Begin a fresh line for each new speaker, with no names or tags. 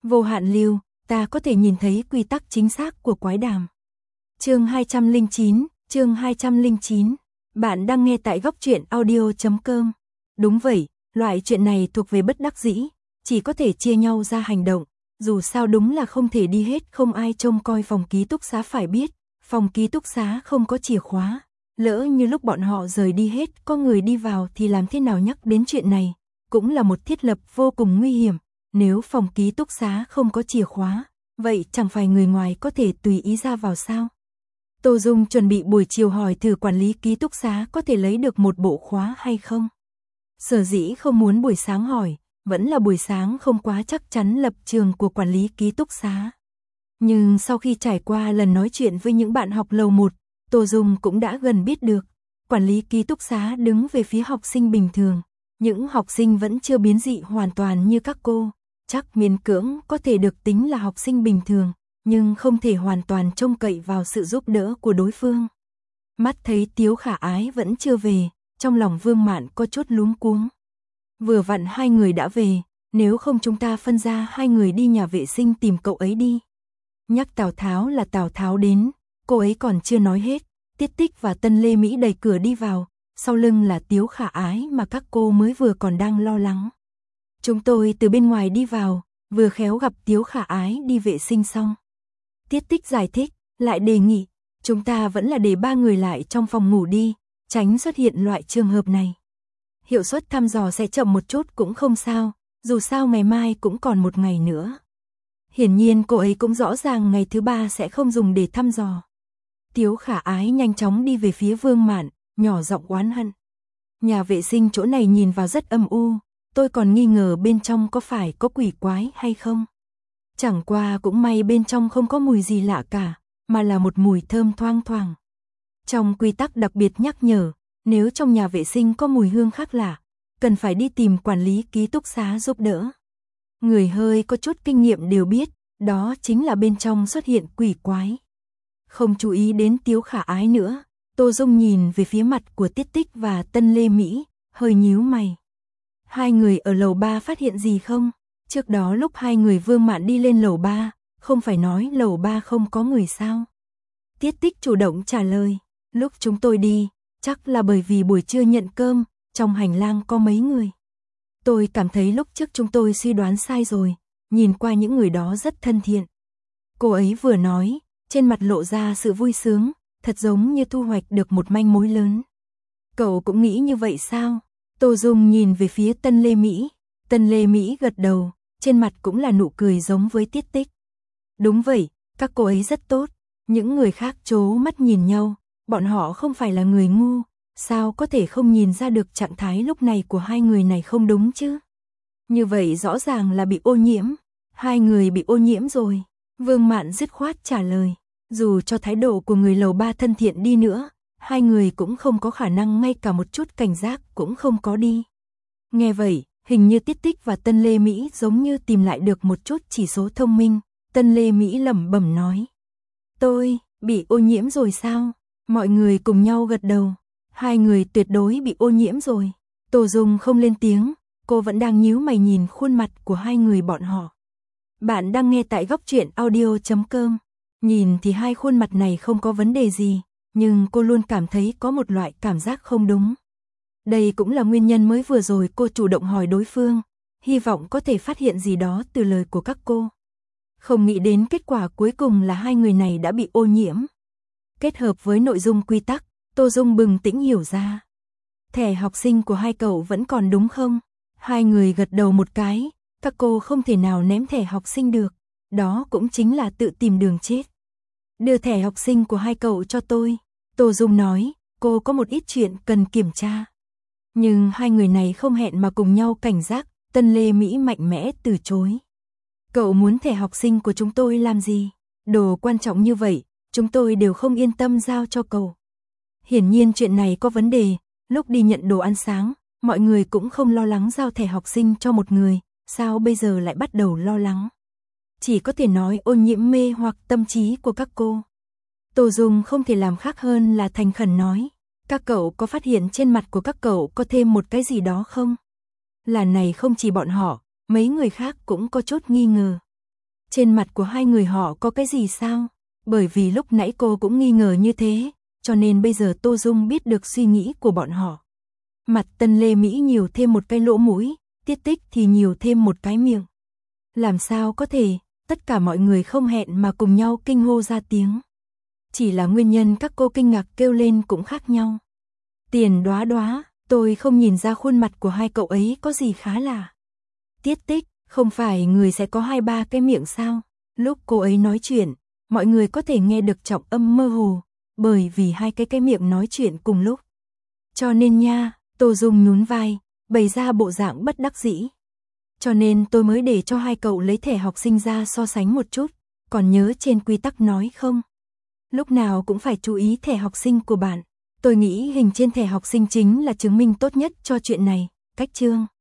Vô hạn lưu, ta có thể nhìn thấy quy tắc chính xác của quái đàm. Chương 209, bạn đang nghe tại góc truyện audio.com. Đúng vậy, loại chuyện này thuộc về bất đắc dĩ, chỉ có thể chia nhau ra hành động, dù sao đúng là không thể đi hết, không ai trông coi phòng ký túc xá phải biết, phòng ký túc xá không có chìa khóa, lỡ như lúc bọn họ rời đi hết có người đi vào thì làm thế nào, nhắc đến chuyện này, cũng là một thiết lập vô cùng nguy hiểm, nếu phòng ký túc xá không có chìa khóa, vậy chẳng phải người ngoài có thể tùy ý ra vào sao? Tô Dung chuẩn bị buổi chiều hỏi thử quản lý ký túc xá có thể lấy được một bộ khóa hay không. Sở dĩ không muốn buổi sáng hỏi, vẫn là buổi sáng không quá chắc chắn lập trường của quản lý ký túc xá. Nhưng sau khi trải qua lần nói chuyện với những bạn học lầu 1, Tô Dung cũng đã gần biết được, quản lý ký túc xá đứng về phía học sinh bình thường, những học sinh vẫn chưa biến dị hoàn toàn như các cô, chắc miễn cưỡng có thể được tính là học sinh bình thường, nhưng không thể hoàn toàn trông cậy vào sự giúp đỡ của đối phương. Mắt thấy Tiếu Khả Ái vẫn chưa về, trong lòng Vương Mạn có chút luống cuống. Vừa vặn hai người đã về, nếu không chúng ta phân ra hai người đi nhà vệ sinh tìm cậu ấy đi. Nhắc Tào Tháo là Tào Tháo đến, cô ấy còn chưa nói hết, Tiết Tích và Tân Lê Mỹ đẩy cửa đi vào, sau lưng là Tiếu Khả Ái mà các cô mới vừa còn đang lo lắng. Chúng tôi từ bên ngoài đi vào, vừa khéo gặp Tiếu Khả Ái đi vệ sinh xong. Tiết Tích giải thích, lại đề nghị, chúng ta vẫn là để ba người lại trong phòng ngủ đi, tránh xuất hiện loại trường hợp này. Hiệu suất thăm dò sẽ chậm một chút cũng không sao, dù sao ngày mai cũng còn một ngày nữa. Hiển nhiên cô ấy cũng rõ ràng ngày thứ ba sẽ không dùng để thăm dò. Tiếu Khả Ái nhanh chóng đi về phía Vương Mạn, nhỏ giọng oán hận. Nhà vệ sinh chỗ này nhìn vào rất âm u, tôi còn nghi ngờ bên trong có phải có quỷ quái hay không. Chẳng qua cũng may bên trong không có mùi gì lạ cả, mà là một mùi thơm thoang thoảng. Trong quy tắc đặc biệt nhắc nhở, nếu trong nhà vệ sinh có mùi hương khác lạ, cần phải đi tìm quản lý ký túc xá giúp đỡ. Người hơi có chút kinh nghiệm đều biết, đó chính là bên trong xuất hiện quỷ quái. Không chú ý đến Tiếu Khả Ái nữa, Tô Dung nhìn về phía mặt của Tiết Tích và Tân Lê Mỹ, hơi nhíu mày. Hai người ở lầu 3 phát hiện gì không? Trước đó lúc hai người Vương Mạn đi lên lầu 3, không phải nói lầu 3 không có người sao? Tiết Tích chủ động trả lời, lúc chúng tôi đi, chắc là bởi vì buổi trưa nhận cơm, trong hành lang có mấy người. Tôi cảm thấy lúc trước chúng tôi suy đoán sai rồi, nhìn qua những người đó rất thân thiện. Cô ấy vừa nói, trên mặt lộ ra sự vui sướng, thật giống như thu hoạch được một manh mối lớn. Cậu cũng nghĩ như vậy sao? Tô Dung nhìn về phía Tân Lê Mỹ. Tân Lê Mỹ gật đầu, trên mặt cũng là nụ cười giống với Tiết Tích. Đúng vậy, các cô ấy rất tốt. Những người khác trố mắt nhìn nhau, bọn họ không phải là người ngu, sao có thể không nhìn ra được trạng thái lúc này của hai người này không đúng chứ? Như vậy rõ ràng là bị ô nhiễm, hai người bị ô nhiễm rồi. Vương Mạn dứt khoát trả lời, dù cho thái độ của người lầu 3 thân thiện đi nữa, hai người cũng không có khả năng ngay cả một chút cảnh giác cũng không có đi. Nghe vậy, hình như Tiết Tích và Tân Lê Mỹ giống như tìm lại được một chút chỉ số thông minh, Tân Lê Mỹ lẩm bẩm nói. Tôi, bị ô nhiễm rồi sao? Mọi người cùng nhau gật đầu, hai người tuyệt đối bị ô nhiễm rồi. Tô Dung không lên tiếng, cô vẫn đang nhíu mày nhìn khuôn mặt của hai người bọn họ. Bạn đang nghe tại góc truyện audio.com. Nhìn thì hai khuôn mặt này không có vấn đề gì, nhưng cô luôn cảm thấy có một loại cảm giác không đúng. Đây cũng là nguyên nhân mới vừa rồi cô chủ động hỏi đối phương, hy vọng có thể phát hiện gì đó từ lời của các cô. Không nghĩ đến kết quả cuối cùng là hai người này đã bị ô nhiễm. Kết hợp với nội dung quy tắc, Tô Dung bừng tỉnh hiểu ra. Thẻ học sinh của hai cậu vẫn còn đúng không? Hai người gật đầu một cái, các cô không thể nào ném thẻ học sinh được, đó cũng chính là tự tìm đường chết. Đưa thẻ học sinh của hai cậu cho tôi, Tô Dung nói, cô có một ít chuyện cần kiểm tra. Nhưng hai người này không hẹn mà cùng nhau cảnh giác, Tân Lê Mỹ mạnh mẽ từ chối. Cậu muốn thẻ học sinh của chúng tôi làm gì? Đồ quan trọng như vậy, chúng tôi đều không yên tâm giao cho cậu. Hiển nhiên chuyện này có vấn đề, lúc đi nhận đồ ăn sáng, mọi người cũng không lo lắng giao thẻ học sinh cho một người, sao bây giờ lại bắt đầu lo lắng? Chỉ có thể nói ô nhiễm mê hoặc tâm trí của các cô. Tô Dung không thể làm khác hơn là thành khẩn nói, các cậu có phát hiện trên mặt của các cậu có thêm một cái gì đó không? Là này không chỉ bọn họ, mấy người khác cũng có chút nghi ngờ. Trên mặt của hai người họ có cái gì sao? Bởi vì lúc nãy cô cũng nghi ngờ như thế, cho nên bây giờ Tô Dung biết được suy nghĩ của bọn họ. Mặt Tân Lê Mỹ nhiều thêm một cái lỗ mũi, Tiết Tích thì nhiều thêm một cái miệng. Làm sao có thể, tất cả mọi người không hẹn mà cùng nhau kinh hô ra tiếng. Chỉ là nguyên nhân các cô kinh ngạc kêu lên cũng khác nhau. Tiền Đóa Đóa, tôi không nhìn ra khuôn mặt của hai cậu ấy có gì khá lạ. Tiết Tích, không phải người sẽ có 2-3 cái miệng sao? Lúc cô ấy nói chuyện, mọi người có thể nghe được trọng âm mơ hồ, bởi vì hai cái miệng nói chuyện cùng lúc. Cho nên nha, Tô Dung nhún vai, bày ra bộ dạng bất đắc dĩ. Cho nên tôi mới để cho hai cậu lấy thẻ học sinh ra so sánh một chút, còn nhớ trên quy tắc nói không? Lúc nào cũng phải chú ý thẻ học sinh của bạn. Tôi nghĩ hình trên thẻ học sinh chính là chứng minh tốt nhất cho chuyện này, cách chương.